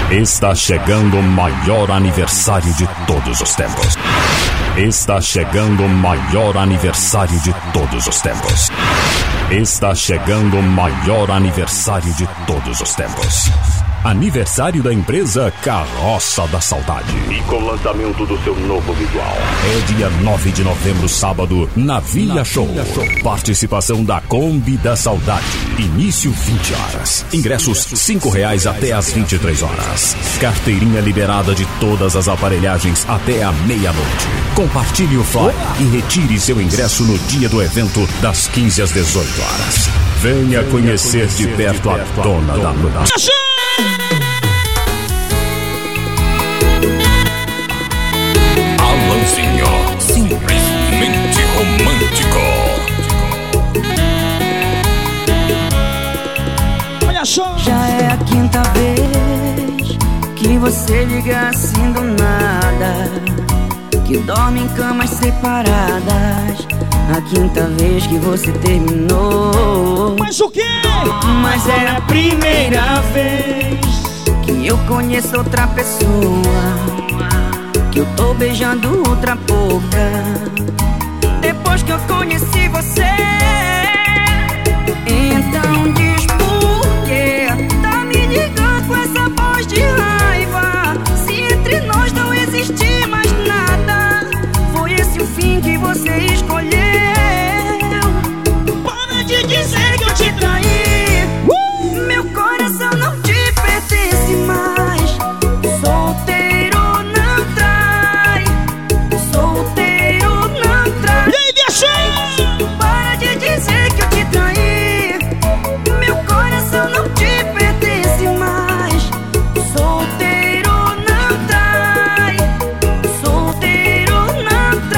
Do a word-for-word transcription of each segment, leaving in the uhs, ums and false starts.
Está chegando o maior aniversário de todos os tempos. Está chegando o maior aniversário de todos os tempos. Está chegando o maior aniversário de todos os tempos. Aniversário da empresa Carroça da Saudade. E com o lançamento do seu novo visual. É dia nove de novembro, sábado, na Via, na Show. Via Show. Participação da Kombi da Saudade. Início vinte horas. Ingressos cinco reais até às vinte e três horas. Carteirinha liberada de todas as aparelhagens até a meia-noite. Compartilhe o flyer e retire seu ingresso no dia do evento das quinze às dezoito horas. Venha conhecer de perto a dona da noite. Alanzinho, simplesmente romântico. Olha só. Já é a quinta vez que você liga assim do nada, que dorme em camas separadas. A quinta vez que você terminou. Mas o quê? Mas é a primeira vez que eu conheço outra pessoa, que eu tô beijando outra boca. Depois que eu conheci você, então diz por quê tá me ligando com essa voz de raiva, se entre nós não existe mais nada. Foi esse o fim que você escolheu. Para de dizer que eu te traí. uh! Meu coração não te pertence mais. Solteiro não trai. Solteiro não trai. E aí, deixa! Para de dizer que eu te traí. Meu coração não te pertence mais. Solteiro não trai. Solteiro não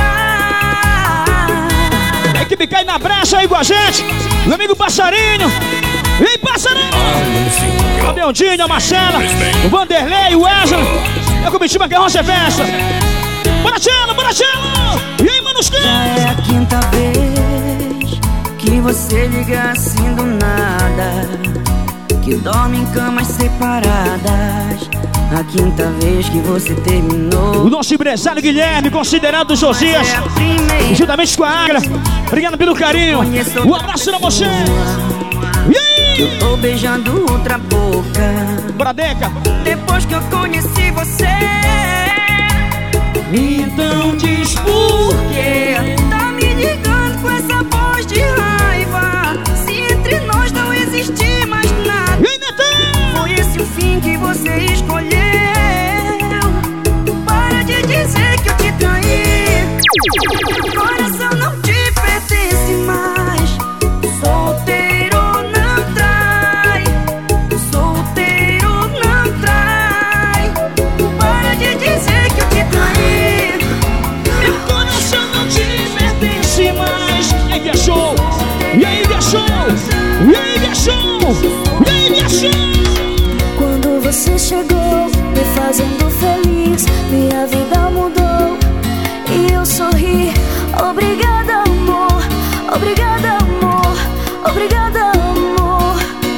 trai. A equipe cai na brecha aí com a gente. Meu amigo Passarinho. E aí, Passarinho! A Beldinha, a Marcela, o Vanderlei, o Wesley. É a comitiva que roça festa. Bora, Tchela, bora, Tchela! E aí, Manusquinho? Já é a quinta vez que você liga assim do nada, que dorme em camas separadas. A quinta vez que você terminou. O nosso empresário Guilherme, considerado dos Josias, é juntamente com a Agra. Obrigado pelo carinho. Um abraço na você. E aí? Eu tô beijando outra boca. Bora, Deca. Depois que eu conheci você, então diz por quê tá me ligando com essa voz de raiva, se entre nós não existe mais nada. E aí, Netão? Foi esse o fim que você escolheu. Para de dizer que eu te traí. Meu coração não te pertence mais. Solteiro não trai. Solteiro não trai. Para de dizer que eu te traí. Meu coração não te pertence mais. E aí, deixou? E aí, deixou? E aí, deixou? E aí, deixou? Quando você chegou, me fazendo feliz, minha vida mudou e eu sorri. Obrigada, amor. Obrigada, amor. Obrigada, amor.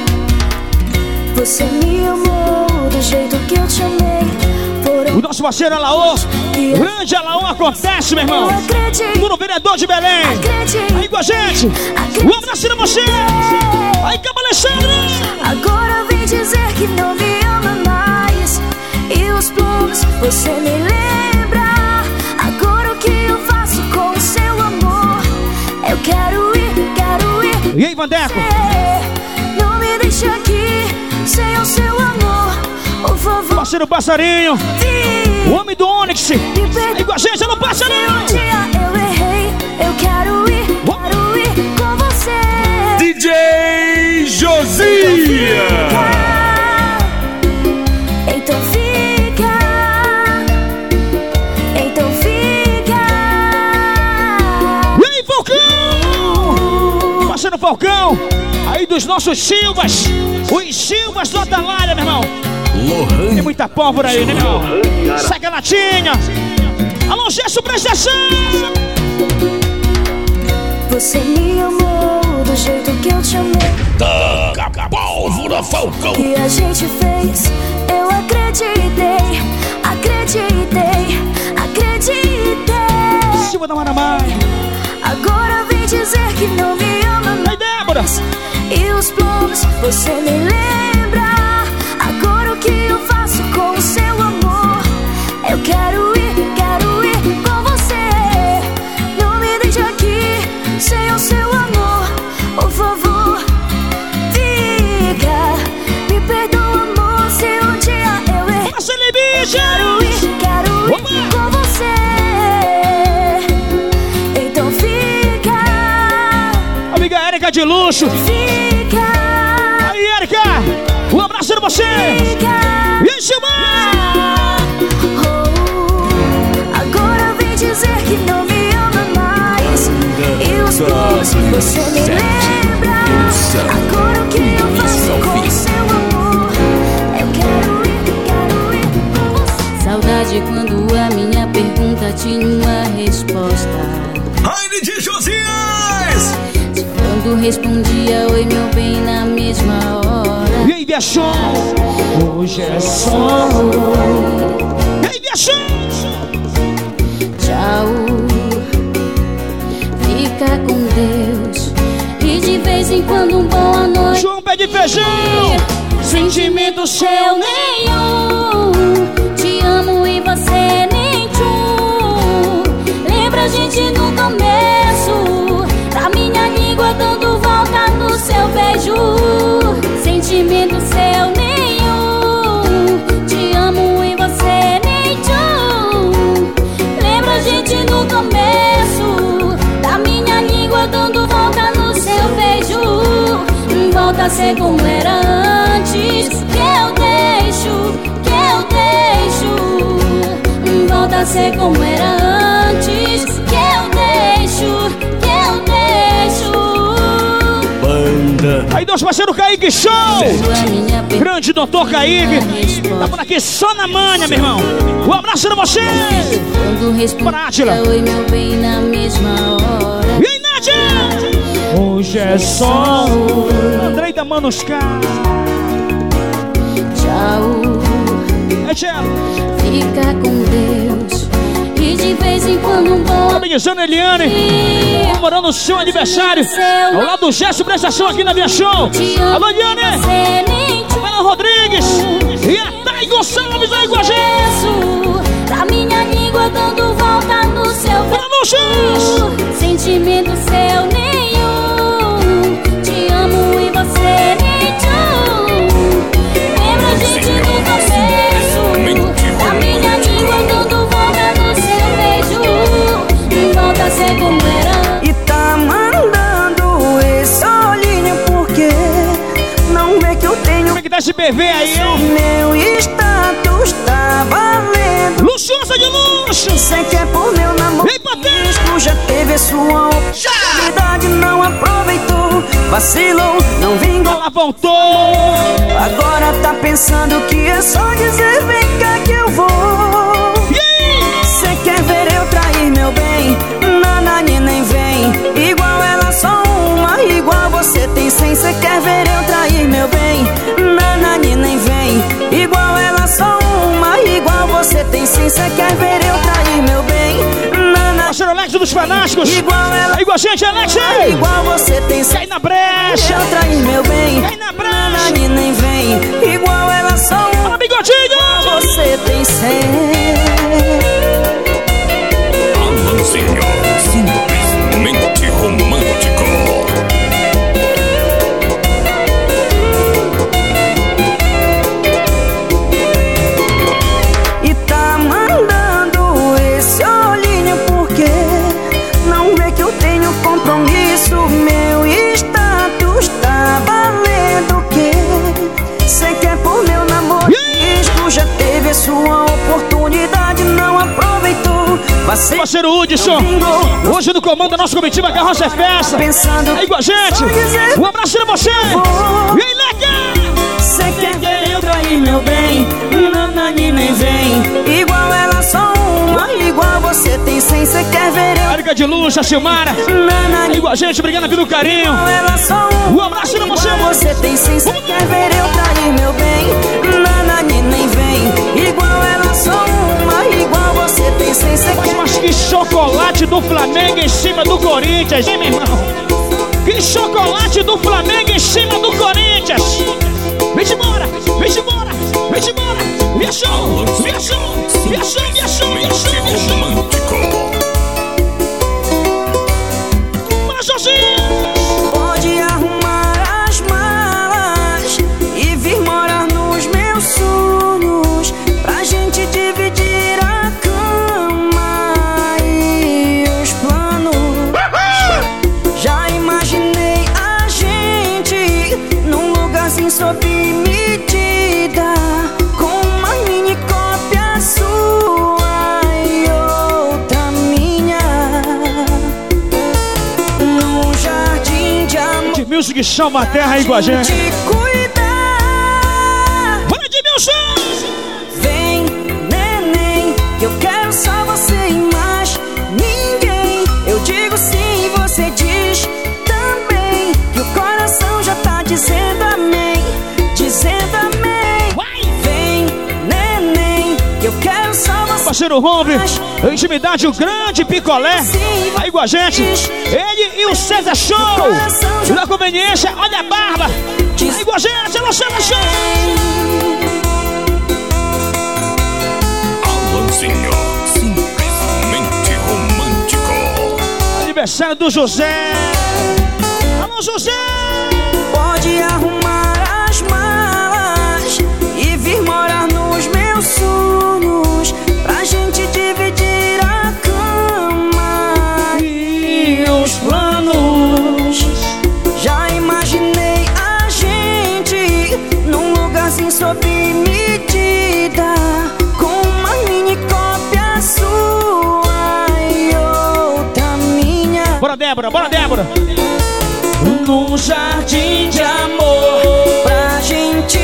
Você me amou do jeito que eu te amei. O nosso parceiro Alaô, grande Alaô, acontece, meu irmão. No vereador de Belém. Aí com a gente. Um abraço pra você. Aí, Cabo Alexandre. Agora vem dizer que não me ama mais. E os planos você me lembra. Agora o que eu faço com o seu amor? Eu quero ir, quero ir. E aí, Vandeco? Não me deixe aqui sem o seu amor, por favor. Parceiro Passarinho, o homem do Onix. E com a gente, alô, Passarinho. Um dia eu errei, eu quero ir, quero ir com você. D J Josias. Então fica, então fica. E aí, Falcão? Parceiro Falcão, aí dos nossos Silvas. Os Silvas do Atalária, meu irmão. Lohan. Tem muita pólvora aí, né, meu irmão? Segue a latinha. Alô, Gesso, prestação. Você me amou do jeito que eu te amei. Taca a pólvora, Falcão. O que a gente fez, eu acredito. Silva da Maramai. Agora vem dizer que não me ama mais. Ei, Débora! E os planos você nem lembra. Agora o que eu faço com o seu amor? Eu quero ir, quero ir com você. Não me deixe aqui sem o seu amor. Por favor, fica. Me perdoa, amor, se um dia eu errei. Eu quero ir, quero ir com você. Então fica. Amiga Érica de luxo. Fica. Aí, Érica, um abraço pra você. Fica. E aí, Silmar? Agora vem dizer que não me ama mais. E os planos você nem lembra. Agora o que eu faço com o seu amor? Eu quero ir, quero ir com você. Saudade quando a minha pergunta tinha uma resposta. Raine de Josias! Quando respondia oi meu bem na mesma hora. E aí, Biachon? Hoje é só. E aí, Biachon? Tchau, fica com Deus. E de vez em quando um boa noite. João Pé de Feijão. Sentimento seu nenhum. Te amo e você nem tchum. Lembra a gente no começo, da minha língua dando volta no seu beijo. Sentimento seu nenhum. Te amo e você nem tchum. Lembra a gente no começo, da minha língua dando volta no seu beijo. Volta a ser como era antes. Que eu deixo, que eu deixo. Volta a ser como era antes. Que eu deixo, que eu deixo. Banda. Aí, nosso parceiro Kaique Show. Grande doutor Kaique. Tá por aqui só na manha, meu irmão. Um abraço pra você. Quando respondia oi meu bem na mesma hora. E aí, Nádia? Hoje é só. Andrei da Manuscar. Tchau, É, Tchelo. fica com Deus. E de vez em quando um bom. Amenizando Eliane. Comemorando o seu aniversário. Ao lado do Gesso, prestação aqui na Via Show. Alô, Eliane. Fala, Rodrigues. E a Thay Gonçalves aí com a gente. Da minha língua dando volta no seu Vamos, sentimento seu nenhum. Te amo e você nem tchum. Lembra a gente no começo, da minha língua dando volta no seu beijo. Volta a ser como era. E tá mandando esse olhinho porque não vê que eu tenho. Como é que tá esse bebê aí, hein? Meu status tá valendo. Luxuosa de luxo. Cê quer por meu namoro. Ei, Patê! Risco já teve a sua oportunidade, não aproveitou. Vacilou, não vingou. Ela voltou. Agora tá pensando que é só dizer vem cá que eu vou. E aí? Cê quer ver eu trair meu bem? Nanani nem vem. Igual ela só uma, igual você tem cem. Cê quer ver eu trair meu bem? Nanani nem vem. Igual ela só uma, igual você tem cem. Cê quer ver eu trair meu bem? Nanani. Parceiro Alex dos Fanáticos. Igual ela. Aí com a gente, Alex. Igual você tem cem. Cai na brecha. Eu trair meu bem. Cai na brecha. Nanani nem vem. Igual ela só uma. Fala, bigodinho. Você tem cem. Alanzinho, simplesmente romântico. E tá mandando esse olhinho porque não vê que eu tenho compromisso. Meu status tá valendo o quê? Cê quer por meu namoro? Risco já teve a sua oportunidade, não aproveitou. Vacilou, Parceiro Hudson. Hoje no comando da nossa comitiva Carroça é Festa. pensando Aí com a gente. Um abraço pra você. E aí, Leca. cê quer ver eu trair meu bem? Nanani nem vem. Igual ela só uma, igual você tem cem. Cê quer ver eu? Érica de Luz, a Silmara. Nanani Aí com a gente, obrigado pelo carinho. igual ela só Um uma. abraço pra você. Igual você tem cem. Cê quer ver eu trair meu bem? Nanani nem vem. Igual ela só uma, igual você tem cem. Cê Mas, quer mas que chocolate do Flamengo. cima do Corinthians, hein, meu irmão? Que chocolate do Flamengo em cima do Corinthians. Vem embora, vem embora, vem embora. Viajou, viajou, viajou, viajou, viajou, viajou. Bora, Jorginho. Pode arrumar as malas e vir morar nos meus sonhos, pra gente dividir a cama e os planos. Já imaginei a gente num lugarzinho sob medida, com uma mini cópia sua e outra minha, num jardim de amor. De Music chama a terra aí com a gente. Te cuidar. Bora de Music! Vem, neném, que eu quero só você e mais ninguém. Eu digo sim, você diz também, que o coração já tá dizendo amém, dizendo amém. Vem, neném, que eu quero só você. Parceiro Rombe, intimidade, o grande picolé aí com a gente. Ele e o César Show. Na conveniência, olha a barba. Aí com a gente, alô César Show. Alanzinho, simplesmente romântico. Aniversário do José. Alô José. Pode arrumar as malas e vir morar nos meus sonhos, pra gente dividir a cama e os planos. Já imaginei a gente num lugarzinho sob medida, com uma mini cópia sua e outra minha. Bora Débora, bora Débora. Num jardim de amor, pra gente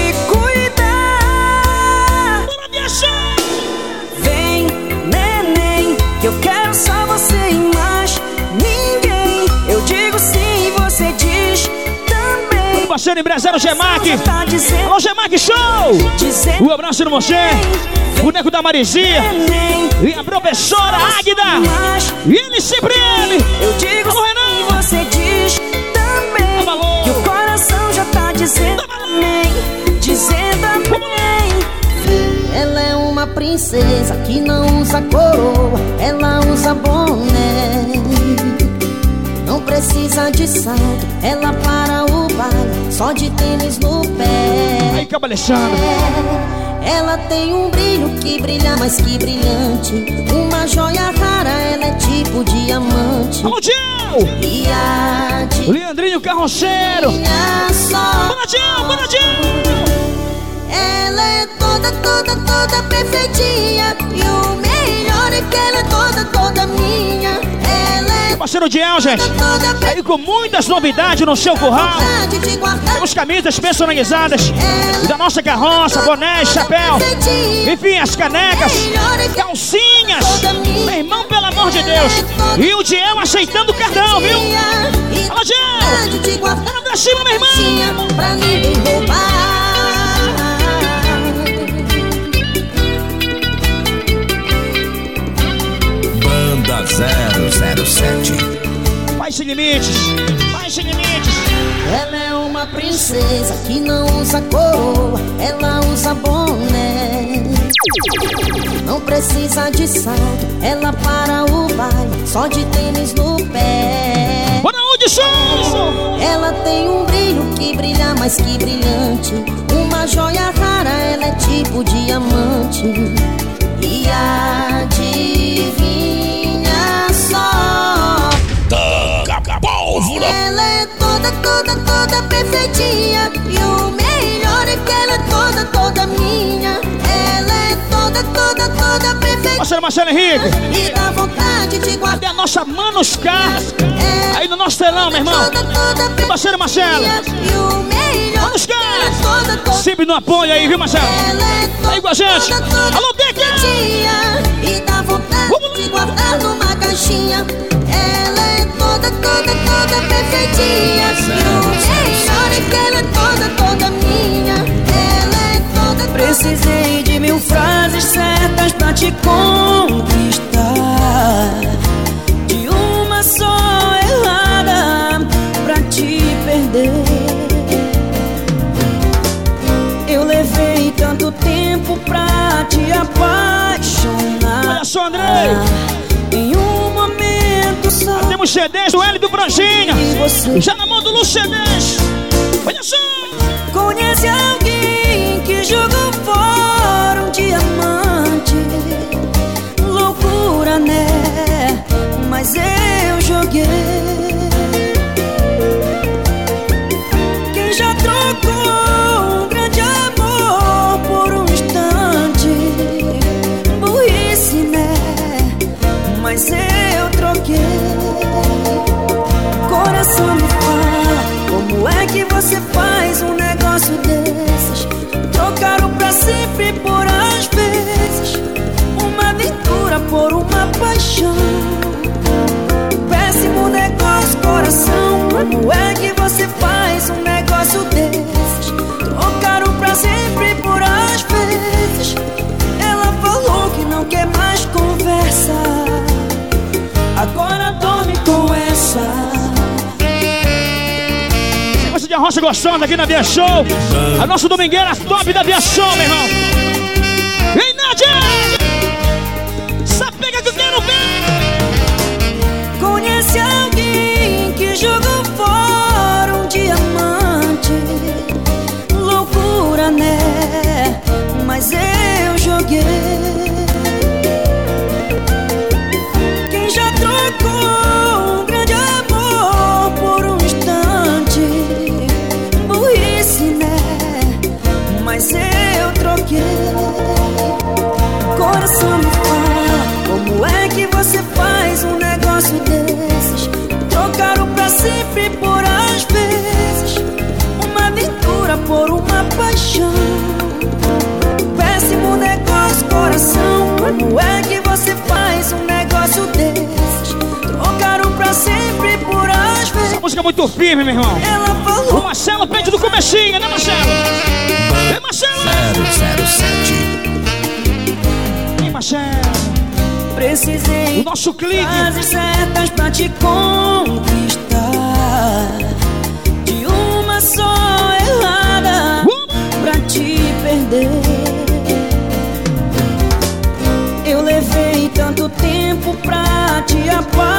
cuidar. Bora viajar. Vem, neném, que eu quero só você e mais ninguém. Eu digo sim, você diz também. O parceiro empresário Gemac. Tá dizendo, Alô Gemac Show. dizendo Um abraço no Moché. Boneco da Marizia. neném, E a professora Águida. mas E ele sempre ele. eu digo Alô, sim, Renan. você diz também, Alô. que o coração já tá dizendo amém, dizendo amém. Ela é uma princesa que não usa coroa, ela usa boné. Não precisa de salto, ela para o baile só de tênis no pé. Aí, Cabo Alexandre. Ela tem um brilho que brilha mais que brilhante, uma joia rara, ela é tipo diamante. Alô, Tchau. E a de Leandrinho Carroceiro. minha só. Bora, Tchau, bora, Tchau. Ela é toda, toda, toda perfeitinha, e o melhor é que ela é toda, toda minha. Ela é Parceiro de El, gente. toda Aí com muitas novidades no seu curral. vontade de guardar. Temos camisas personalizadas da nossa carroça, bonés, chapéu. Enfim, as canecas, calcinhas. Meu irmão, pelo amor de Deus. E o Diel aceitando o cartão, viu? Alô, Diel. Vamos pra cima, meu irmão. Pra ninguém roubar. Banda zero zero sete. Vai sem limites, vai sem limites. Ela é uma princesa que não usa coroa, ela usa boné. Não precisa de salto, ela para o baile só de tênis no pé. Bora onde, som? Ela tem um brilho que brilha mais que brilhante, uma joia rara, ela é tipo diamante. E adivinha só, Taca pólvora. ela é toda, toda, toda perfeitinha, e o melhor é que ela é toda, toda minha. Ela é toda, toda, toda perfeitinha, Parceiro Marcelo Henrique. e dá vontade de guardar. Cadê a nossa Manuscar? Ela Aí no nosso telão, meu irmão. toda, toda E parceiro Marcelo. perfeitinha, e o melhor Manuscar. é toda, toda. Sempre no apoio aí, viu, Marcelo? Ela é toda, Aí com a gente. toda, toda Alô, Deca. perfeitinha, e dá vontade de guardar numa caixinha. Ela é toda, toda, toda perfeitinha, e o melhor é que ela é toda, toda minha. Ela é toda, toda. Precisei de mil frases certas pra te conquistar, de uma só dos C Ds do L e do Branjinha. Já na mão do Lu C Ds. Olha só. Conhece alguém que jogou fora um diamante? Loucura, né? Mas eu joguei. Quem já trocou um grande amor por um instante? Burrice, né? Mas eu troquei. Coração me fala, como é que você faz um negócio desses? Trocaram pra sempre por às vezes uma aventura por uma paixão. Péssimo negócio, coração. Como é que você faz um negócio desses? Trocaram pra sempre por às vezes. Ela falou que não quer mais conversa. Agora dorme com essa. De Rocha gostando aqui na Via Show. A nossa domingueira top da Via Show, meu irmão. Vem, Nádia! Sapega que eu quero ver. Conhece alguém que jogou fora um diamante? Loucura, né? Mas eu joguei. Quem já trocou um grande amor por um instante? Mas eu troquei. Coração me fala, como é que você faz um negócio desses? Trocaram pra sempre por às vezes uma aventura por uma paixão. Péssimo negócio, coração. Como é que você faz um negócio desses? Trocaram pra sempre por às vezes. Essa música é muito firme, meu irmão. Ela falou. O Marcelo pede do comecinho, né, Marcelo? Vem, Marcelo! zero zero sete. Vem, Marcelo! Precisei o nosso clique. Frases certas pra te conquistar. De uma só errada uh! pra te perder. Eu levei tanto tempo pra te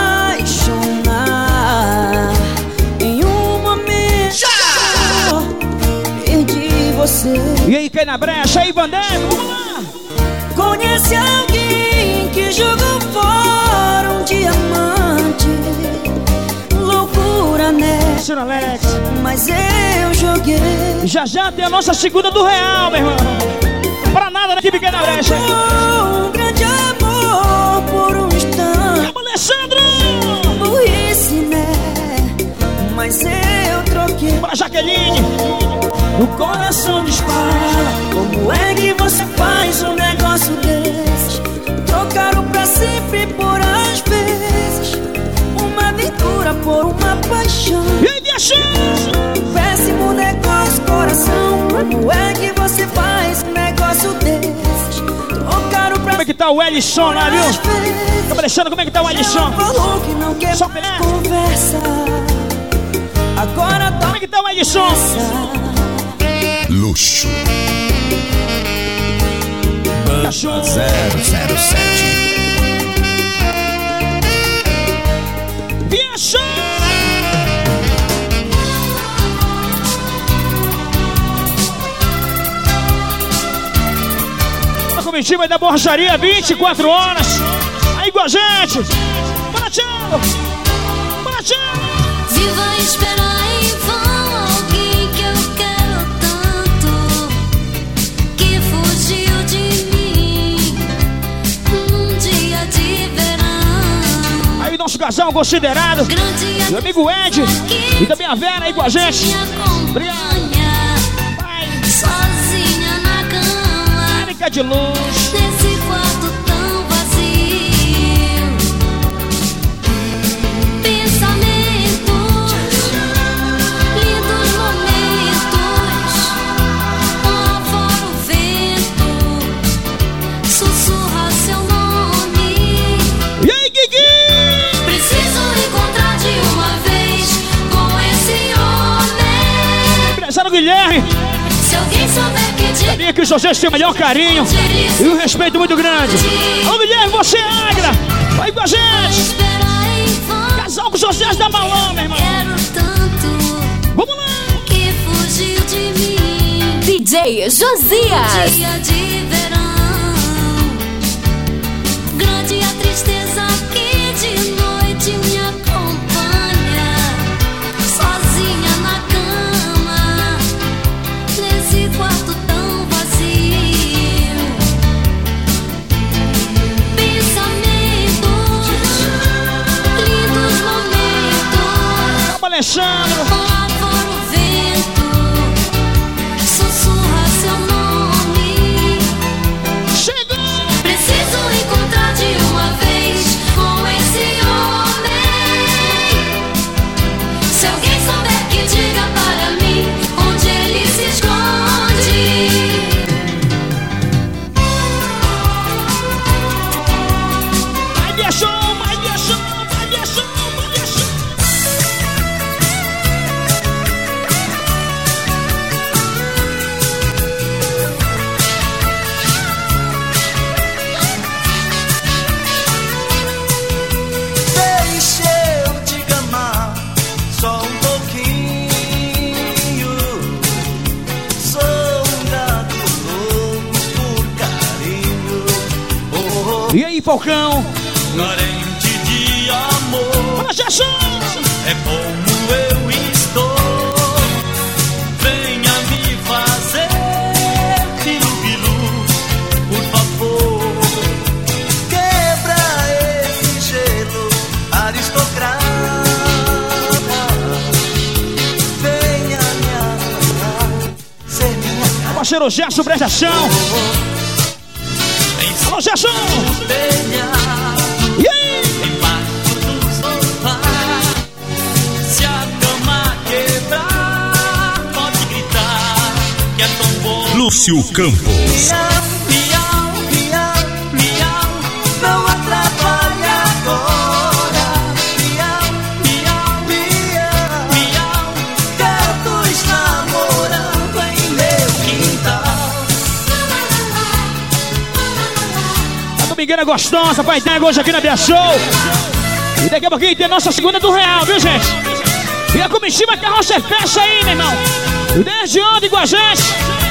apaixonar. Em um momento já perdi você. E aí, cai na brecha, aí, Vandeco, vamos lá! Conhece alguém que jogou fora um diamante? Loucura, né? Senhor Alex, mas eu joguei. Já já tem a nossa segunda do Real, meu irmão. Pra nada na equipe cai na brecha. Um grande amor por um instante. Vamos, Alessandro! Burrice, né? Mas eu troquei. Pra Jaqueline. O coração dispara. Como é que você faz um negócio desses? Trocaram pra sempre por às vezes uma aventura por uma paixão. E aí, deixa! Péssimo negócio, coração. Como é que você faz um negócio desses? Trocaram pra Como é que tá o Ellison lá, viu? Tá parecendo como é que tá o Ellison? Ela falou que não quer Só mais beleza. conversa. Agora Como é que tá o Ellison? Luxo. Cachorro. zero zero sete. Viajou! A comitiva da borracharia, vinte e quatro horas. Aí com a gente. Bora, tchau! Bora, tchau! Viva esperar em vão alguém que eu quero tanto, que fugiu de mim num dia de verão. Aí nosso casal considerado, meu amigo Ed e também a Vera aí com a gente. Obrigado. Vai. Sozinha na cama, Érica de luz. nesse quarto tão vazio. Pensamentos, lindos momentos, lá fora o vento sussurra seu nome. E aí, Kiki? Preciso encontrar de uma vez com esse homem. Empresário Guilherme. Se alguém souber que te Sabia que os vocês têm o maior carinho e um respeito muito grande. Ô Guilherme, você é Agra. Vai com a gente. esperar em vão. casal com sociais da Malão, meu irmão. Quero tanto Vamos lá. que fugiu de mim. D J Josias. Dia de verão, grande a tristeza que de noite me acompanha. Sozinha na cama, nesse quarto tão vazio. Pensamentos, lindos momentos. Calma, Alexandre. Lá fora o vento sussurra seu nome. Chegou. Preciso encontrar de uma vez com esse homem. Se alguém souber, que diga para mim onde ele se esconde. Vai de show, vai de show, vai de show, vai de show. Deixa eu te amar só um pouquinho. Sou um gato louco por carinho. Oh, E aí, Falcão? carente de amor. Fala, Jesus. É como eu estou. Venha me fazer pilu-pilu, por favor. Quebra esse gelo aristocrata. Venha me amar, ser minha cara. Parceiro Gerson, presta atenção. Alô, Gerson. E aí? Embaixo do sofá. Se a cama quebrar, pode gritar que é tão bom. Lúcio Campos. Miau, miau, miau, miau, não atrapalha agora. Miau, miau, miau, miau, gatos namorando em meu quintal. A domingueira gostosa, pai tem hoje aqui na Bia Show. E daqui a pouquinho tem nossa segunda do Real, viu, gente? E a comitiva Carroça é Festa aí, meu irmão. E desde ontem com a gente.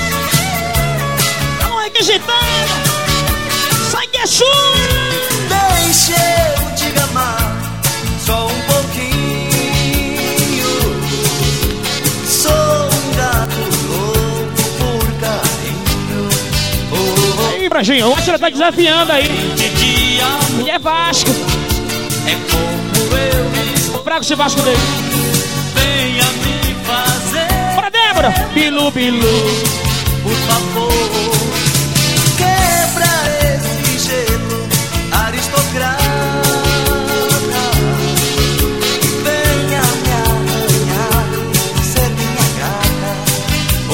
Vamos requisitando. Sai que é sua. Deixa eu te amar só um pouquinho. Sou um gato louco por carinho. Oh, Aí, Brajinho, o Atila tá desafiando aí. de dia E é Vasco. é como eu estou. Fraco esse Vasco dele. Venha me fazer, Bora, Débora. Bilu, bilu. por favor. Quebra esse gelo aristocrata. Venha me arranhar, ser minha gata. Oh,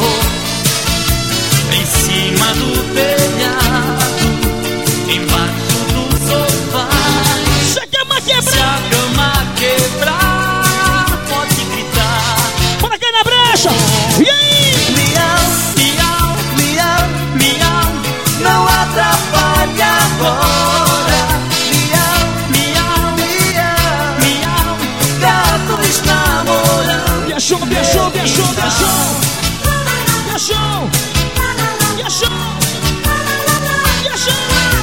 em cima do telhado, embaixo do sofá. Você quer uma Se quebra? a cama quebrar, pode gritar. Bora cair na brecha. E aí? Miau, miau, miau, miau, não atrapalha agora. Miau, miau, miau, miau, gatos namorando. Bia Show, Bia Show, Bia Show, Bia Show. Bia Show. Bia Show. Bia Show.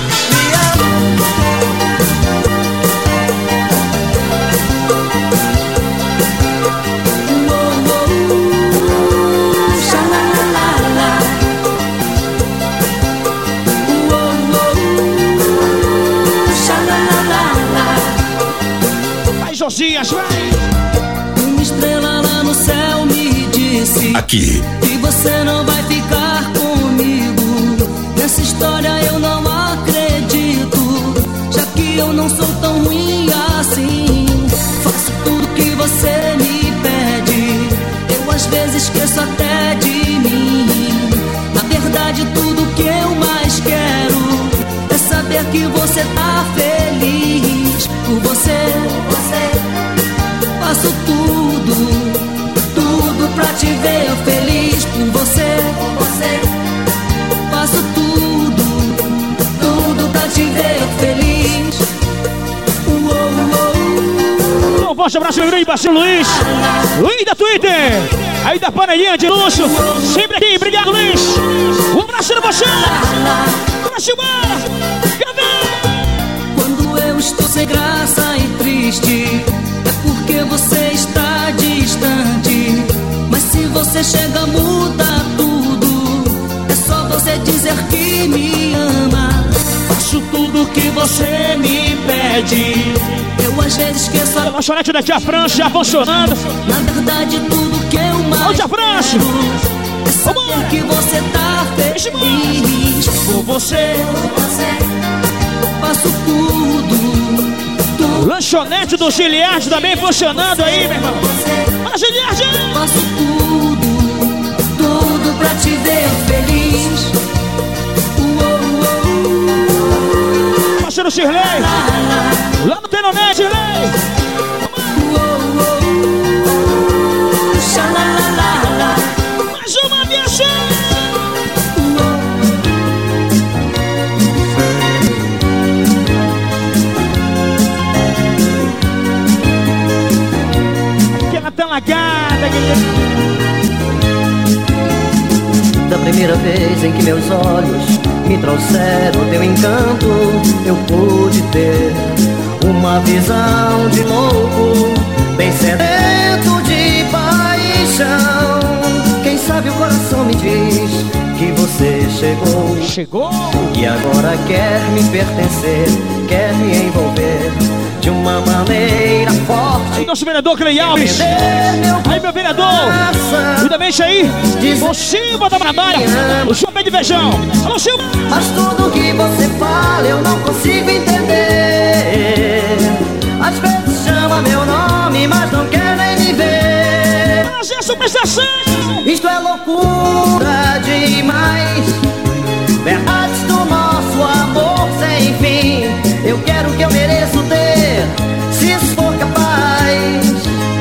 Vai, Josias, vai. Uma estrela lá no céu me disse Aqui, que você não vai ficar comigo. Nessa história eu não acredito, já que eu não sou tão ruim assim. Faço tudo que você me pede, eu às vezes esqueço até de mim. Na verdade tudo que eu mais quero é saber que você tá feliz. Por você, você faço tudo, tudo pra te ver feliz. Por você, você faço tudo, tudo pra te ver feliz. Uou, uou. forte abraço, meu grande parceiro Luiz. Luiz da Twitter. Aí da panelinha de luxo. Sempre aqui, obrigado, Luiz. Um abraço no você. Abraço, quando eu estou sem graça e triste, é porque você está distante. Mas se você chega, muda tudo. É só você dizer que me ama. Faço tudo que você me pede. Eu às vezes esqueço a lanchonete da Tia França já funcionando. Na verdade tudo que eu mais Ô, Tia França, é saber que você tá feliz. Por você eu faço tudo, tudo. Lanchonete do Giliard também funcionando aí, meu irmão. Fala, Giliard! Faço tudo, tudo pra te ver feliz. Parceiro Shirley, lá no Tenonet, Shirley. Mais uma viagem. Que ela tá lagada, da primeira vez em que meus olhos me trouxeram teu encanto, eu pude ter uma visão de louco, bem sedento de paixão. Quem sabe o coração me diz que você chegou, chegou e agora quer me pertencer, quer me envolver de uma maneira forte. Aí, nosso vereador Clei Alves. Aí, meu vereador. E também aí, o Silva da Marabaia. O senhor pé de feijão. Alô, Silva. Mas tudo que você fala eu não consigo entender. Às vezes chama meu nome, mas não quer nem me ver. Mas é superstição. Isto é loucura demais. Verdades do nosso amor sem fim. Eu quero o que eu mereço ter, se isso for capaz.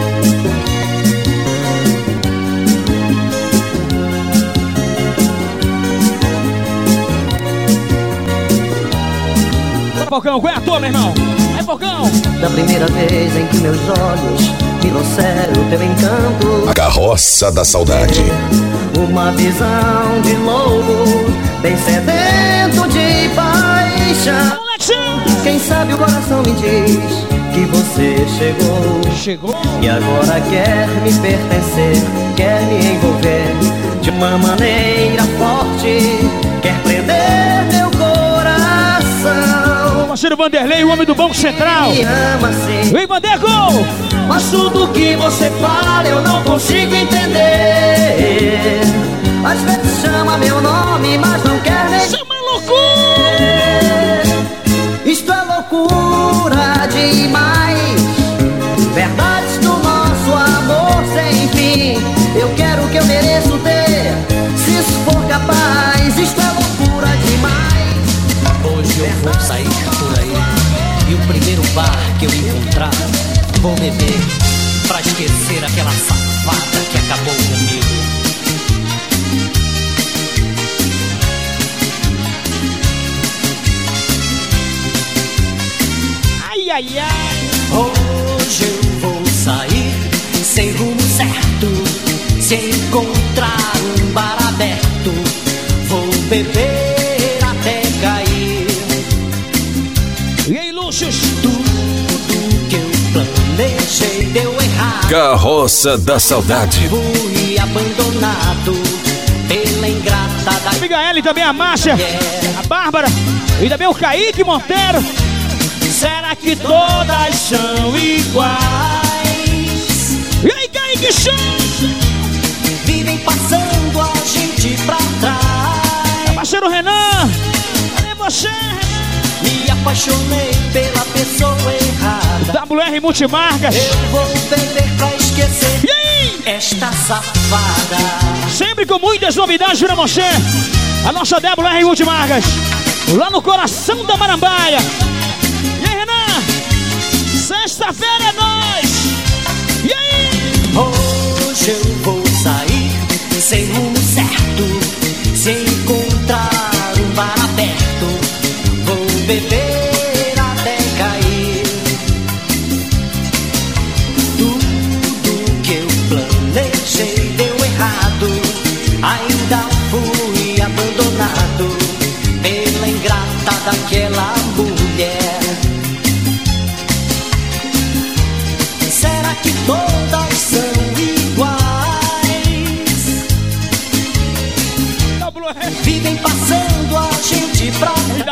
Falcão, qual é a tua, meu irmão? É Falcão. Da primeira vez em que meus olhos me trouxeram teu encanto, a carroça da saudade. Uma visão de louco, bem sedento de paixão. Quem sabe o coração me diz que você chegou, chegou e agora quer me pertencer, quer me envolver de uma maneira forte, quer prender meu coração. Parceiro Vanderlei, o homem do Banco Central. Me ama sim. Vem, Vandeco! Mas tudo que você fala eu não consigo entender. Às vezes chama meu nome, mas não quer nem... Chama loucura! Isto é loucura demais. Verdades do nosso amor sem fim. Eu quero o que eu mereço ter, se isso for capaz. Isto é loucura demais. Hoje eu vou sair por aí, e o primeiro bar que eu encontrar, vou beber pra esquecer aquela safada que acabou comigo. Ai, ai, ai. Hoje eu vou sair sem rumo certo, se encontrar um bar aberto, vou beber até cair. E aí, Luxos? Tudo que eu planejei deu errado. Carroça da saudade. Fui abandonado pela ingrata da... Amiga Ellen, também a Márcia, a Bárbara e também o Kaique Monteiro. Será que todas são iguais? E aí, Kaique, show! Vivem passando a gente pra trás. Parceiro Renan, cadê você, Renan? Me apaixonei pela pessoa errada. W R Multimarcas. Eu vou beber pra esquecer e aí? Esta safada. Sempre com muitas novidades pra você. A nossa W R Multimarcas, lá no coração da Marambaia. E aí, Renan? Sexta-feira é nóis! E aí? Hoje eu vou sair sem rumo certo, se encontrar um bar aberto, vou beber até cair.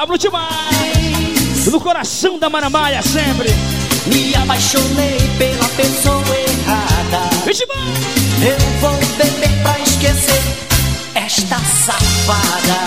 Pablo Timais, no coração da Marambaia sempre. Me apaixonei pela pessoa errada. Eu vou beber pra esquecer esta safada.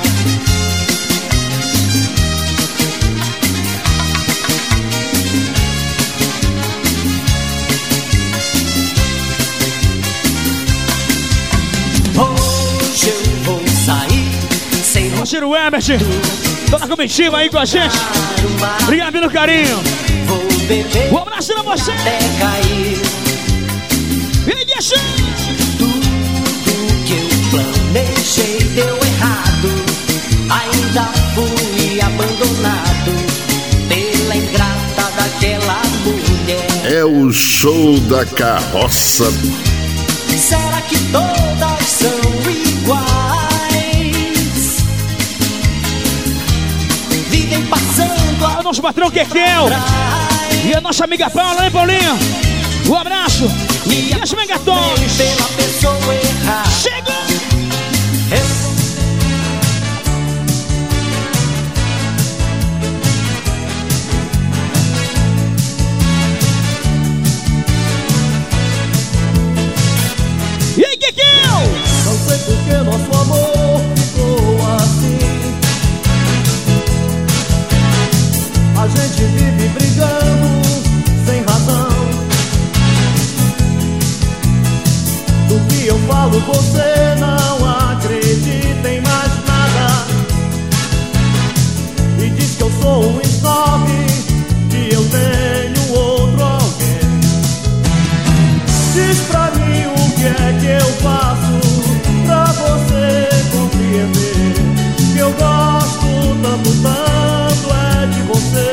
Hoje eu vou sair sem parceiro Herbert, tô na comitiva aí com a gente. Obrigado pelo carinho. Vou beber um abraço pra você. Até cair. E aí, deixa. Tudo que eu planejei deu errado. Ainda fui abandonado pela ingrata daquela mulher. É o show da carroça. Será que todas são iguais? Vivem passando a... O nosso patrão Kekel e a nossa amiga Paula, hein, Paulinha? Um abraço. E as megatons. Pela pessoa errada. Chega! Eu... E aí, Kekel? Não sei por que nosso amor ficou assim. A gente vive brigando sem razão. Do que eu falo você não acredita em mais nada. E diz que eu sou um snob, que eu tenho outro alguém. Diz pra mim o que é que eu faço pra você compreender que eu gosto tanto, tanto é de você.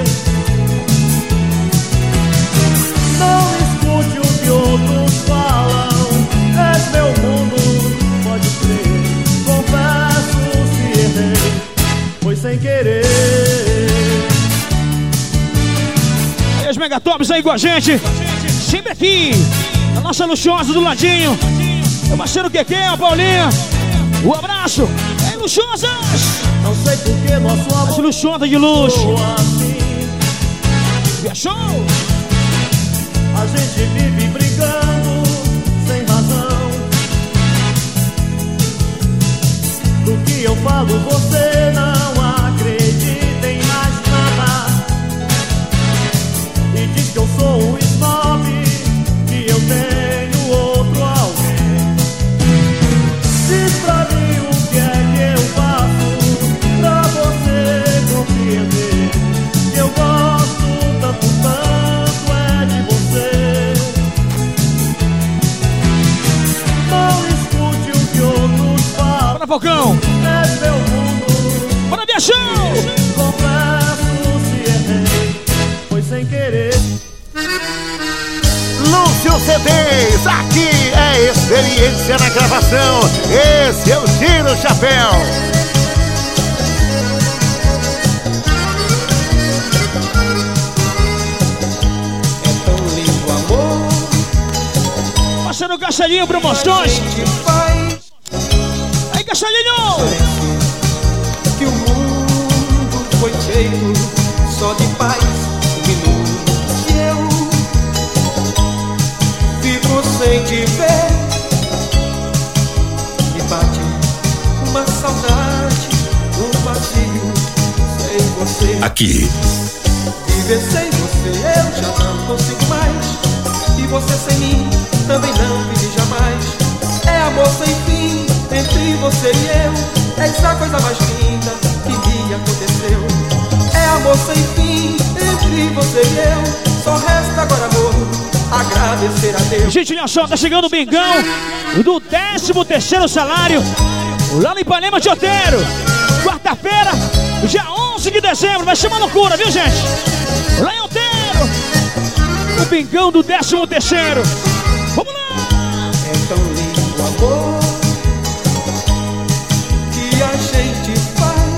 Não escute o que outros falam, és meu mundo, pode crer. Confesso se errei, foi sem querer. E os megatops aí com a gente, sempre aqui, a nossa luxuosa do ladinho. Meu parceiro Kekel, Paulinha, um abraço. E aí, luxuosas! Não sei por que nosso As amor luxuosas de luxo. ficou assim. Viajou! A gente vive brigando sem razão. Do que eu falo você não acredita em mais nada. E diz que eu sou um snob, que eu tenho outro alguém. Diz pra mim o que é que eu faço pra você compreender que eu gosto tanto, tanto é de você. Não escute o que outros falam. Bora, Falcão! É meu mundo. Bora, Viajão! Confesso se errei, foi sem querer. Lúcio C Ds, aqui é experiência na gravação. Esse é o Tiro Chapéu. É tão lindo o amor. Parceiro Castelinho Promoções. Aí, Castelinho! Que o mundo foi feito só de paz um minuto. E eu fico sem te ver. Me bate uma saudade, um vazio sem você. Aqui, Viver sem você eu já não consigo mais. E você sem mim também não vive jamais. É amor sem fim entre você e eu. Essa coisa mais linda que me aconteceu. É amor sem fim entre você e eu. Só resta agora, amor, agradecer a Deus. Gente, olha só, tá chegando o bingão do décimo terceiro salário lá no Ipanema de Oteiro. Quarta-feira, dia onze de dezembro. Vai ser uma loucura, viu, gente? Lá em Oteiro, o bingão do décimo terceiro. Vamos lá! É tão lindo o amor que a gente faz.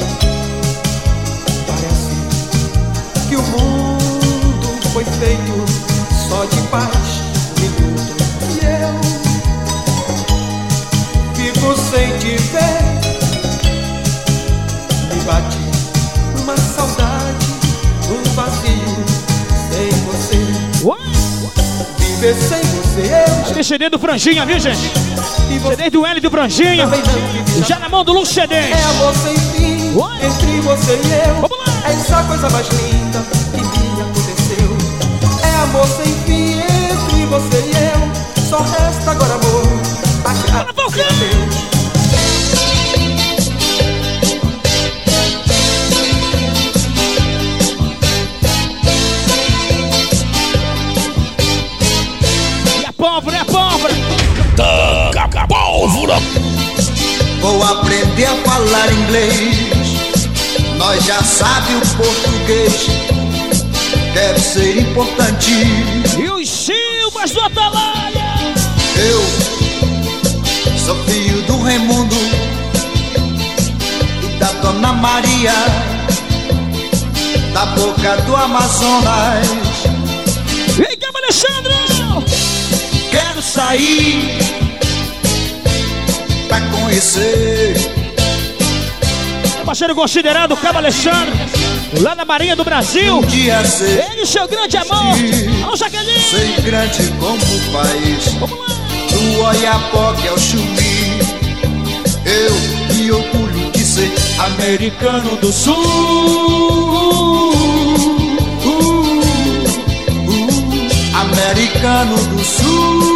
Parece que o mundo foi feito só de paz um minuto. E eu fico sem te ver. Me bate viver sem você eu Esse C D do Franjinha, viu, gente? C D do L do Franjinha. Já na mão do Lúcio C D. É amor sem fim. Oi? Entre você e eu. Vamos lá. É essa coisa mais linda que me aconteceu. É amor sem fim entre você e eu. Só resta agora amor. Agradecer a Deus. Pólvora, é pólvora! Taca pólvora! Vou aprender a falar inglês. Nós já sabe o português. Deve ser importante. E os Silvas do Atalaia! Eu sou filho do Raimundo e da Dona Maria, da boca do Amazonas. Vem cá, Alexandre! Quero sair pra conhecer. Parceiro considerado Cabo Alexandre, lá da Marinha do Brasil. Um dia ser ele, seu grande amor. Alô, Jaqueline. Ser grande como o país. Vamos lá. Do Oiapoque ao Chuí. Eu me orgulho de ser americano do Sul. Americano do Sul.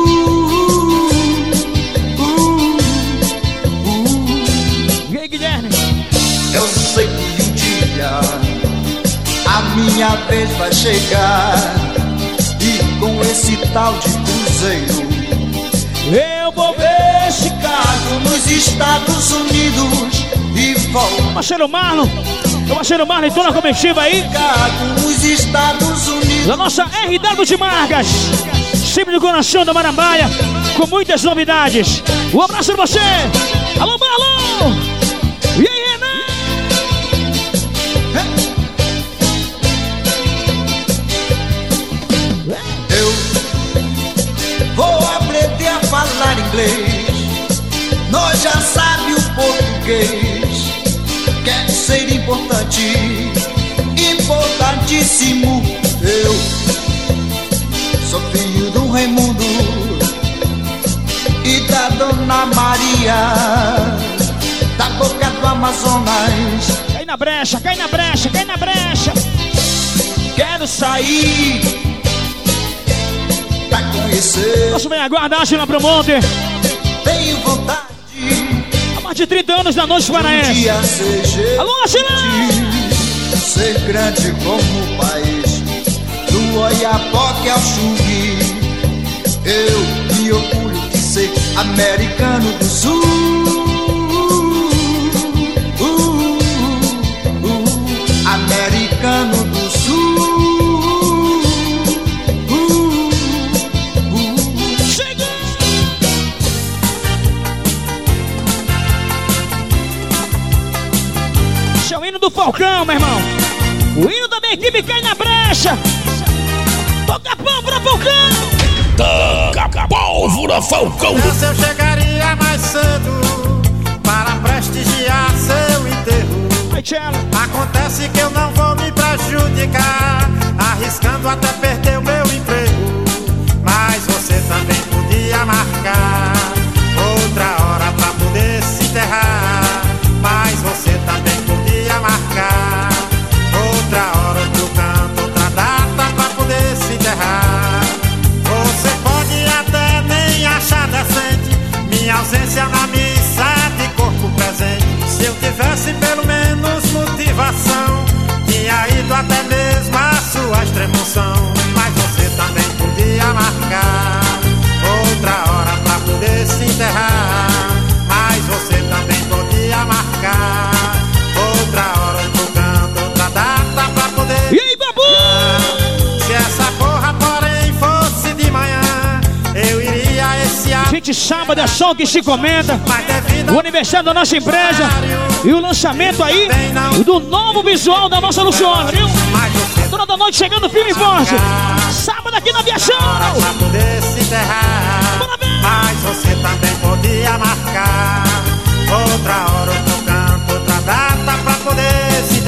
E aí, Guilherme? Eu sei que um dia a minha vez vai chegar. E com esse tal de cruzeiro eu vou ver Chicago nos Estados Unidos e volto. Parceiro Marlon, o parceiro Marlon entrou na comitiva aí. Chicago nos Estados Unidos. Da nossa R W de Marcas, sempre no coração da Marambaia, com muitas novidades. Um abraço pra você. Alô, Marlon. E aí, Renan? Eu vou aprender a falar inglês. Nós já sabe o português. Quer ser importante, importantíssimo. Eu sou filho do Raimundo e da Dona Maria, da boca do Amazonas. Cai na brecha, cai na brecha, cai na brecha. Quero sair pra conhecer. Nosso bem aguarda, Ashila Promonte. Tenho vontade. Há mais de trinta anos da noite paraense. Um dia seja. Alô, Ashila! Ser grande como o país, do Oiapoque ao Chuí. Eu me orgulho de ser americano do Sul. uh, uh, Americano do Sul. uh, uh. Chega! Esse é o hino do Falcão, meu irmão. O hino da minha equipe cai na brecha. Toca a pólvora, Falcão! Taca pólvora, Falcão! Eu chegaria mais cedo para prestigiar seu enterro. Acontece que eu não vou me prejudicar, arriscando até perder o meu emprego. Mas você também podia marcar outra hora pra poder se enterrar. Mas você também podia marcar outra hora, outro canto, outra data pra poder se enterrar. Você pode até nem achar decente minha ausência na missa de corpo presente. Se eu tivesse pelo menos motivação, tinha ido até mesmo a sua extremoção. Mas você também podia marcar outra hora pra poder se enterrar. Mas você também podia marcar outra hora, outro canto, outra data pra poder. E aí, Babu? Se essa porra, porém, fosse de manhã, eu iria a esse ato. Gente, sábado é só o que se comenta. O aniversário da nossa empresa e o lançamento aí do novo visual da nossa Luciana, viu? Dona da noite chegando firme e forte. Sábado aqui na Aviação. Pra poder se enterrar. Mas você também podia marcar outra hora, outro canto, outra data pra poder se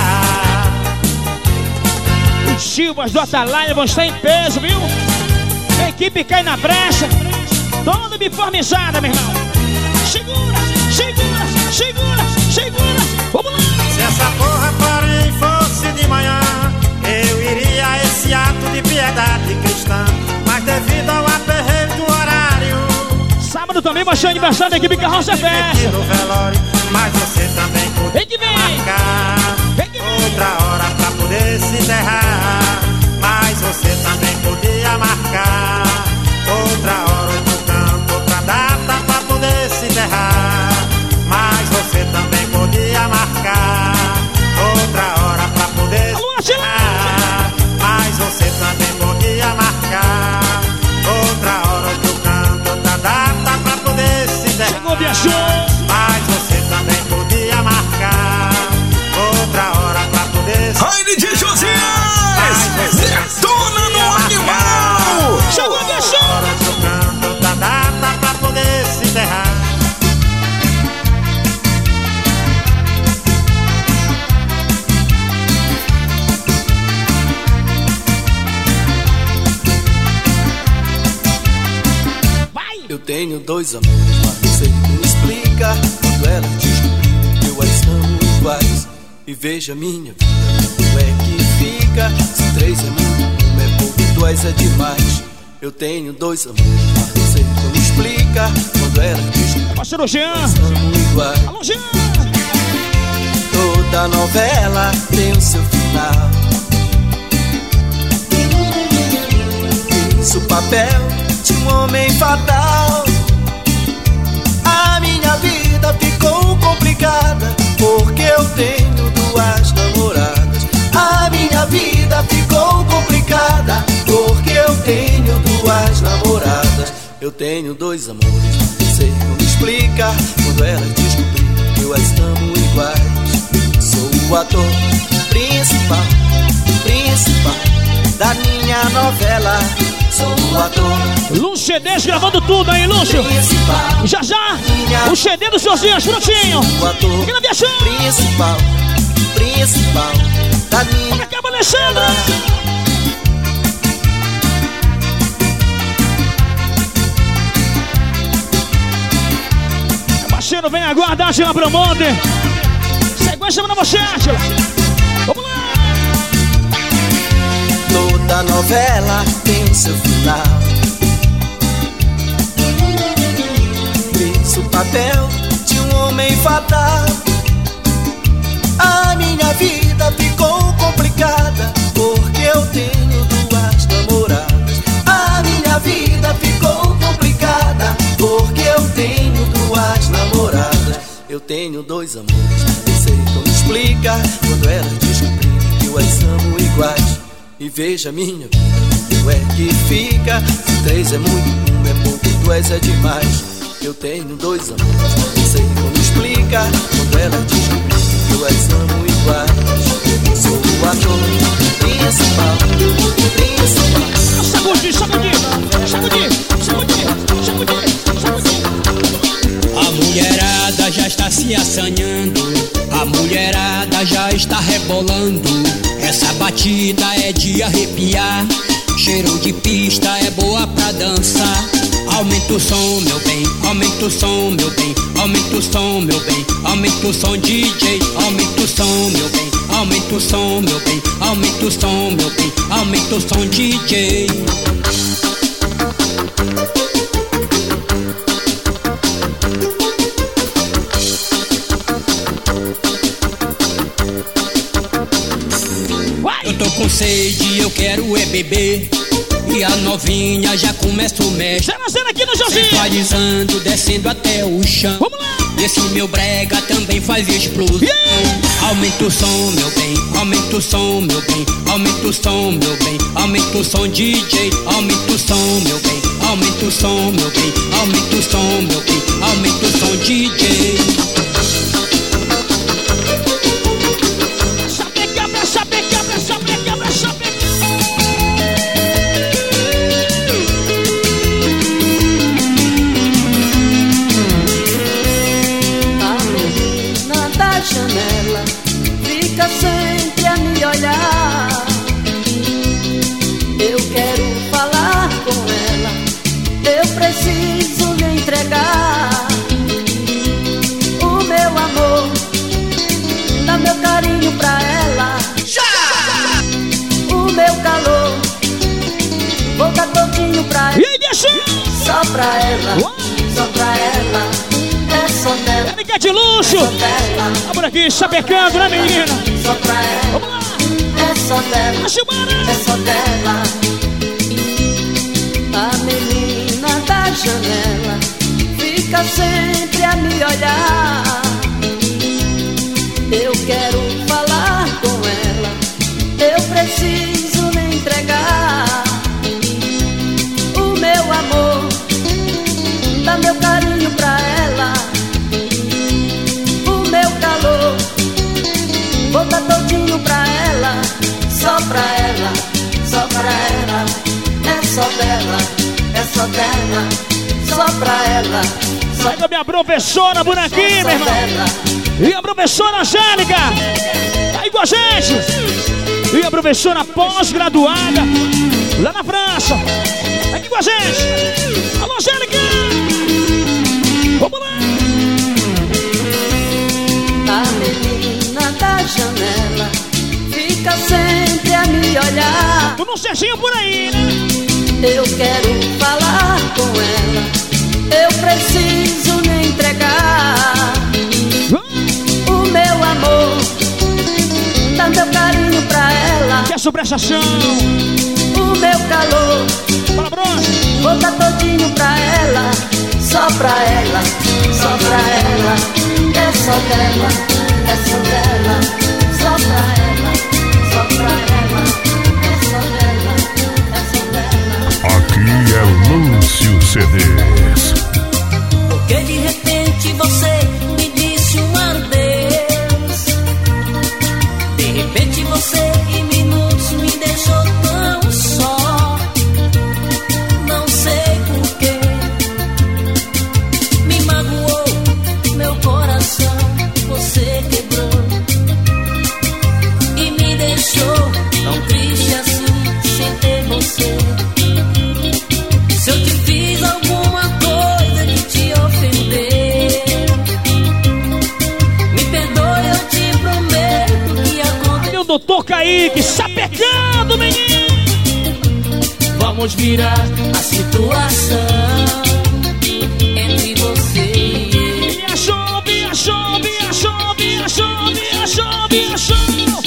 enterrar. Os Silvas do Atalaia vão estar em peso, viu? A equipe cai na brecha, toda uniformizada, meu irmão. Segura, segura, segura, segura. Vamos lá. Se essa porra, porém, fosse de manhã, eu iria a esse ato de piedade cristã. Mas devido ao aperreio do horário, sábado também vai ser aniversário da equipe Carroça Festa. no velório, mas você também podia marcar outra hora pra poder se enterrar. Mas você também podia marcar outra hora, outro canto, outra data pra poder se enterrar. Mas você também podia marcar outra hora pra poder se enterrar. Mas você também podia marcar outra hora, outro canto, outra data pra poder se enterrar. Chegou, viajou. Mas você também podia marcar outra hora pra poder se enterrar. Raine de Josias! Detona no animal! Chegou, viajou. Outro canto, outra data pra poder se enterrar. Eu tenho dois amores, mas não sei como explicar. Quando elas descobriram que eu as amo iguais. E veja minha vida, como é que fica? Se três é muito, um é pouco, dois é demais. Eu tenho dois amores, mas não sei como explicar. Quando elas descobriram parceiro Jean, que eu as amo iguais. Alô, Jean. Toda novela tem o seu final. Fiz o papel de um homem fatal. A minha vida ficou complicada porque eu tenho duas namoradas. A minha vida ficou complicada porque eu tenho duas namoradas. Eu tenho dois amores, mas não sei como explicar. Quando elas descobriram que eu as amo iguais. Sou o ator principal, principal da minha novela. Sou o ator Lúcio C Ds gravando tudo aí, Lúcio. principal. Já já, o C D dos seus dias, prontinho. O ator Aqui na viação. principal, principal da minha Olha, acaba Alexandre. Parceiro, vem aguardar, Atila Promonte. Sequência pra você, Atila. Vamos lá. Toda novela tem seu final. Fiz o papel de um homem fatal. A minha vida ficou complicada porque eu tenho duas namoradas. A minha vida ficou complicada porque eu tenho duas namoradas. Eu tenho dois amores, não sei como explicar. Quando elas descobriram que eu as amo iguais. E veja minha vida, como é que fica? Se três é muito, um é pouco, dois é demais. Eu tenho dois amores, não sei como explicar. Quando ela descobriu que eu as amo iguais. Sou o ator principal, principal. Sacudir, sacudir, sacudir, sacudir, sacudir, sacudir. A mulherada já está se assanhando, a mulherada já está rebolando. Essa batida é de arrepiar, cheiro de pista é boa pra dançar. Aumenta o som, meu bem, aumenta o som, meu bem, aumenta o som, meu bem, aumenta o som, D J, aumenta o som, meu bem, aumenta o som, meu bem, aumenta o som, meu bem, aumenta o som, D J. Eu tô com sede, eu quero é beber. E a novinha já começa o mestre. Tá nascendo aqui no Josinho. Sensualizando, descendo até o chão. Vamos lá. Esse meu brega também faz explosão. Yeah. Aumenta o som, meu bem, aumenta o som, meu bem, aumenta o som, meu bem, aumenta o som, D J, aumenta o som, meu bem, aumenta o som, meu bem, aumenta o som, meu bem, aumenta o som, D J. Janela fica sempre a me olhar. Eu quero falar com ela. só pra ela, só pra ela, é só dela. Amiga de luxo, tá por aqui sapecando, né, menina? Só pra ela, vamos lá. É só dela, é só dela. A menina da janela fica sempre a me olhar. Eu quero falar com ela, eu preciso lhe entregar o meu amor, dá meu carinho pra ela, o meu calor, vou dar todinho pra ela, só pra ela, só pra ela, é só dela, é só dela, só pra ela. Sai da minha professora por aqui, meu irmão. E a professora Angélica tá aí com a gente. E a professora pós-graduada lá na França tá aqui com a gente. Alô, Angélica! Vamos lá! A menina da janela fica sempre a me olhar. Tu não Serginho por aí, né? Eu quero falar com ela, eu preciso lhe entregar o meu amor, dá meu carinho pra ela. Quer sobressação? O meu calor, fala, bronze. Vou dar todinho pra ela, só pra ela, só pra ela. É só dela, é só dela, só pra ela, só pra ela. É só dela, é só dela. Aqui é Lúcio C Ds. Porque de repente você me disse um adeus. De repente você em minutos me deixou tão só. Não sei porquê, me magoou meu coração. Você quebrou e me deixou tão triste assim, sem ter você. Se eu te fiz alguma coisa que te ofendeu, me perdoe, eu te prometo que aconteceu. Meu doutor Kaique, sapecando, menino. Vamos virar a situação entre você e eu. Viajou, viajou, viajou, viajou, viajou, viajou.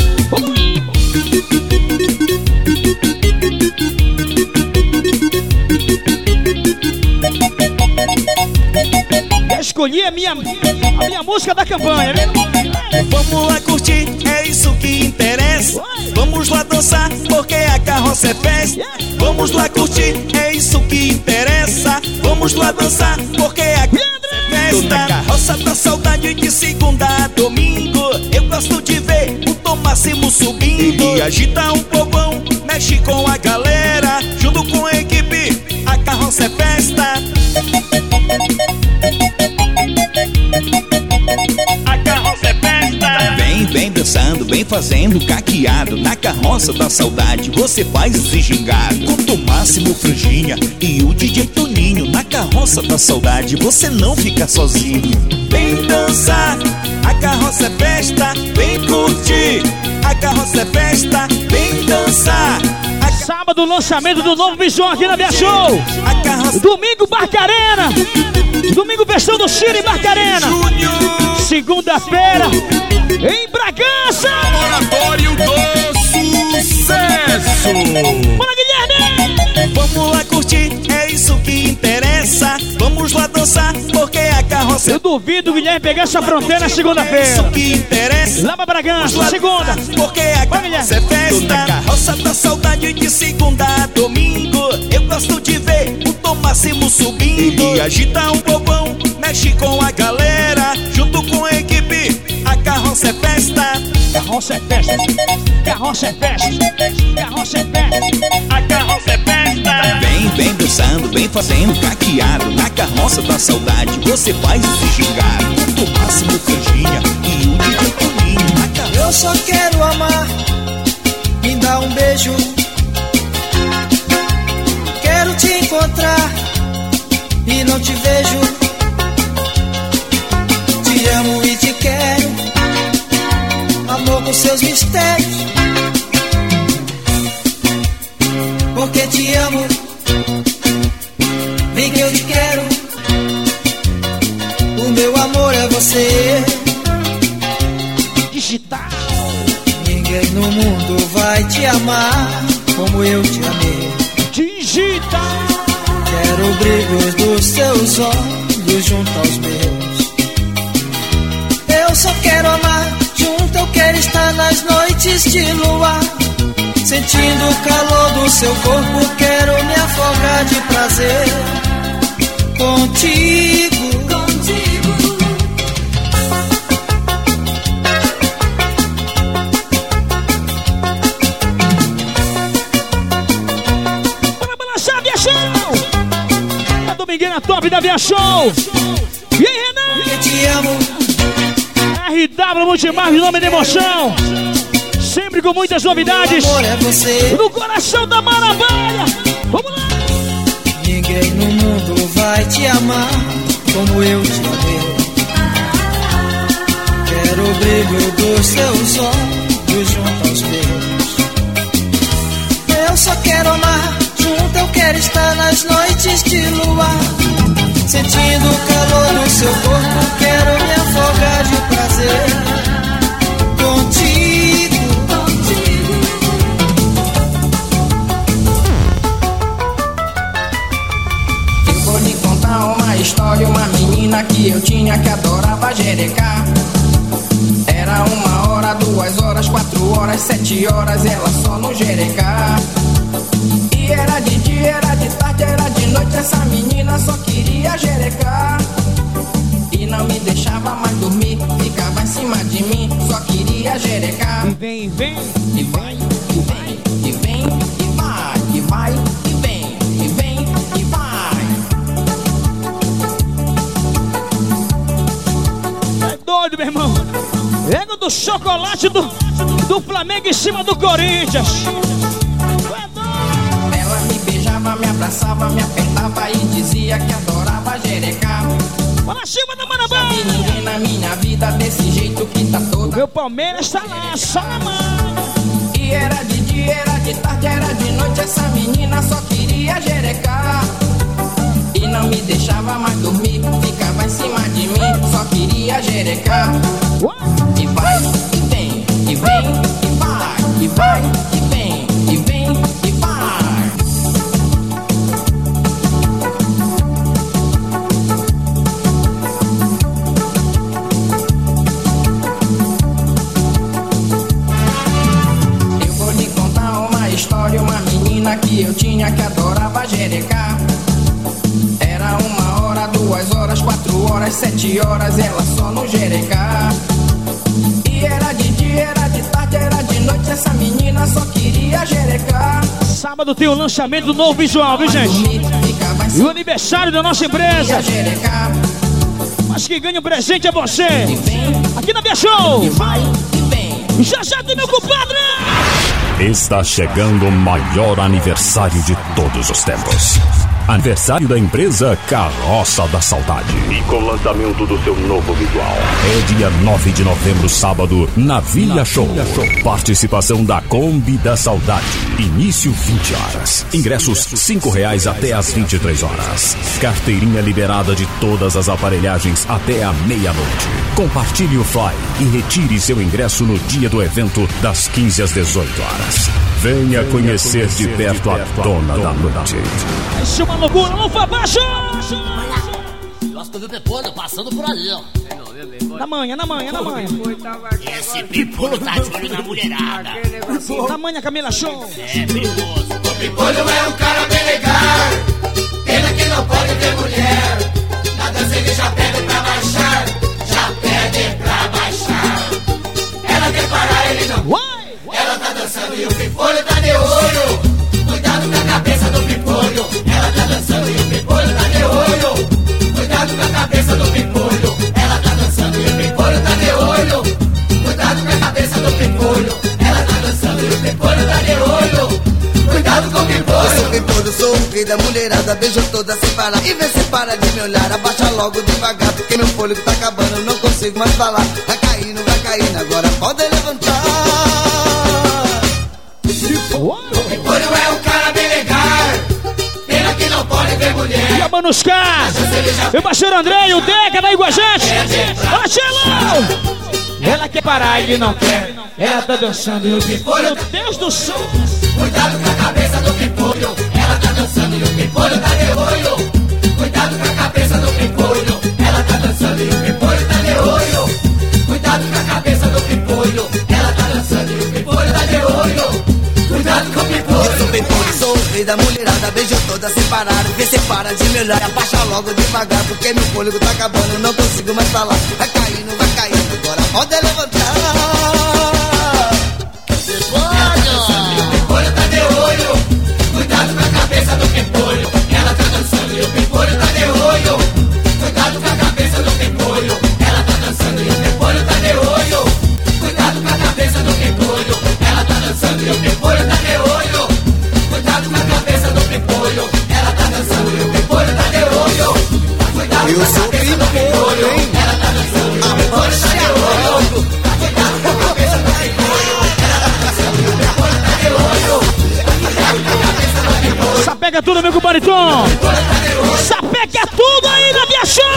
Escolhi a minha, a minha música da campanha, né? Vamos lá curtir, é isso que interessa. Vamos lá dançar, porque a carroça é festa. Vamos lá curtir, é isso que interessa. Vamos lá dançar, porque a carroça é festa. Na carroça da saudade de segunda a domingo. Eu gosto de ver o Tom Máximo subindo. Ele agita um povão, mexe com a galera. Junto com a equipe, a carroça é festa. A carroça é festa. Vem, vem dançando, vem fazendo caqueado. Na carroça da saudade você faz esse gingado. Com o Máximo Franjinha e o D J Toninho. Na carroça da saudade você não fica sozinho. Vem dançar, a carroça é festa. Vem curtir, a carroça é festa. Vem dançar. Sábado, lançamento do novo Vision aqui na Via Show. Domingo, Barcarena. Domingo, versão do Chile, Barcarena. Segunda-feira, em Bragança. Laboratório do Sucesso. Bora, Guilherme! Vamos lá curtir, é isso que interessa. Vamos lá dançar, porque a carroça... Eu duvido o Guilherme pegar essa fronteira na segunda-feira. É isso que interessa. Lá pra Bragança, segunda. Porque a carroça é festa. Na carroça da saudade de segunda a domingo. Eu gosto de ver o Tom Máximo subindo. Ele agita um povão, mexe com a galera. Junto com a equipe, a carroça é festa. Carroça é festa. Carroça é festa. Carroça é festa. A carroça é festa. Vem, vem dançando, vem fazendo caqueado. Na carroça da saudade você faz esse gingado. O Máximo Franjinha e o D J Toninho. Eu só quero amar, me dá um beijo. Quero te encontrar e não te vejo. Te amo e te quero, amor com seus mistérios. Porque te amo, vem que eu te digital. Ninguém no mundo vai te amar como eu te amei. Digital. Quero o brilho dos seus olhos junto aos meus. Eu só quero amar junto, eu quero estar nas noites de luar. Sentindo o calor do seu corpo, quero me afogar de prazer. Contigo, contigo. Bora balançar, Via Show! A Domingueira top da Via Show! E aí, Renan? Eu te amo. R W Multimar, nome de emoção! Sempre com muitas novidades é no coração da Maravilha. Vamos lá! Ninguém no mundo vai te amar como eu te amei. Quero o brilho dos seus olhos junto aos meus. Eu só quero amar junto, eu quero estar nas noites de luar. Sentindo o calor do seu corpo, quero me afogar de prazer. Contigo. Uma história, uma menina que eu tinha que adorava jerecar. Era uma hora, duas horas, quatro horas, sete horas, ela só no jerecar. E era de dia, era de tarde, era de noite, essa menina só queria jerecar. E não me deixava mais dormir, ficava em cima de mim, só queria jerecar. E vem, vem, e vai, e vem, e vem, e vai, e vai, e vem, e vem, e vai. Doido, meu irmão. Ego do chocolate do, do Flamengo em cima do Corinthians. Ela me beijava, me abraçava, me apertava e dizia que adorava jerecar. Fala, Silva da Marabá. E ninguém na minha vida desse jeito que tá toda. O meu Palmeiras tá lá, só na mão. E era de dia, era de tarde, era de noite, essa menina só queria jerecar. E não me deixava mais dormir, ficava em cima de mim, só queria jerecar. E vai, e vem, e vem, e vai, e vai, e vem, e vem, e vai. Eu vou lhe contar uma história, uma menina que eu tinha que adorava jerecar. Era uma hora, duas horas, quatro horas, sete horas, ela só no jerecar. E era de dia, era de tarde, era de noite, essa menina só queria jerecar. Sábado tem o lançamento do novo visual, viu, gente? E o aniversário da nossa empresa. Mas quem ganha o presente é você. Aqui na Via Show. Já já tem meu compadre. Está chegando o maior aniversário de todos os tempos. Aniversário da empresa Carroça da Saudade. E com o lançamento do seu novo visual. É dia nove de novembro, sábado, na Via Show. Participação da Kombi da Saudade. Início vinte horas. Ingressos cinco reais até às vinte e três horas. Carteirinha liberada de todas as aparelhagens até a meia-noite. Compartilhe o fly e retire seu ingresso no dia do evento das quinze às dezoito horas. Venha conhecer de perto a dona da noite. Isso é uma loucura, vamos pra baixo! Eu acho que eu vi o Pepolho passando por ali, ó. Na manhã, na manhã, na manhã. Esse Pepolho tá de olho na mulherada. Na manhã, Camila Show. É perigoso. O Pepolho é um cara bem legal. Pena que não pode ver mulher. Na dança ele já pede pra baixar. Já pede pra baixar. Ela quer parar, ele não. Uai! Ela tá dançando e o Pepolho tá de olho. Cuidado com a cabeça do Pepolho. Ela tá dançando e o Pepolho tá de olho. Cuidado com a cabeça do Pepolho. Ela tá dançando e o Pepolho tá de olho. Cuidado com a cabeça do Pepolho. Ela tá dançando e o Pepolho tá de olho. Cuidado com o Pepolho. Eu sou Pepolho, sou o rei da mulherada. Beijo toda sem parar. E vê se para de me olhar. Abaixa logo devagar, porque meu fôlego tá acabando. Não consigo mais falar. Vai caindo, vai caindo. Agora pode levantar. O Pepolho é um cara bem legal. Pena que não pode ver mulher. E a Manuscar. Meu parceiro André e o Deca daí com a gente. Fala, Tchelo! Ela quer parar e ele não quer. Ela tá dançando e o pimpolho. Meu Deus do céu. Cuidado com a cabeça do pimpolho. Ela tá dançando e o pimpolho tá de olho. Cuidado com a cabeça do pimpolho. Ela tá dançando e o pimpolho tá de olho. Cuidado com a cabeça do pimpolho. Ela tá dançando e o pimpolho tá de olho. Cuidado com o pimpolho. Eu sou pimpolho, sou o rei da mulherada. Beijo toda separada. Vê se para de me olhar. Abaixa logo devagar, porque meu fôlego tá acabando. Não consigo mais falar. Vai caindo, vai caindo. Agora pode levantar. Você pode. O pimpolho tá de olho. Cuidado com a cabeça do pimpolho. Ela tá dançando e o pimpolho tá de olho. Cuidado com a cabeça do pimpolho. Ela tá dançando e o pimpolho tá de olho. Cuidado com a cabeça do pimpolho. Ela tá dançando e o pimpolho tá de olho. Cuidado com a cabeça do pimpolho. Ela tá dançando e o pimpolho tá de olho. Cuidado com a cabeça do pimpolho. Ela tá dançando e o pimpolho tá de olho. Cuidado com a cabeça do pimpolho. Ela tá dançando e o pimpolho tá de olho. Cuidado com a cabeça do pimpolho. Sapega tudo, amigo Bariton. Sapega tudo aí na minha show.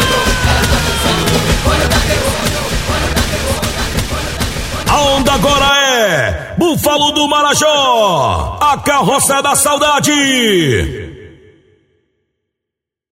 A onda agora é Búfalo do Marajó, a carroça da saudade.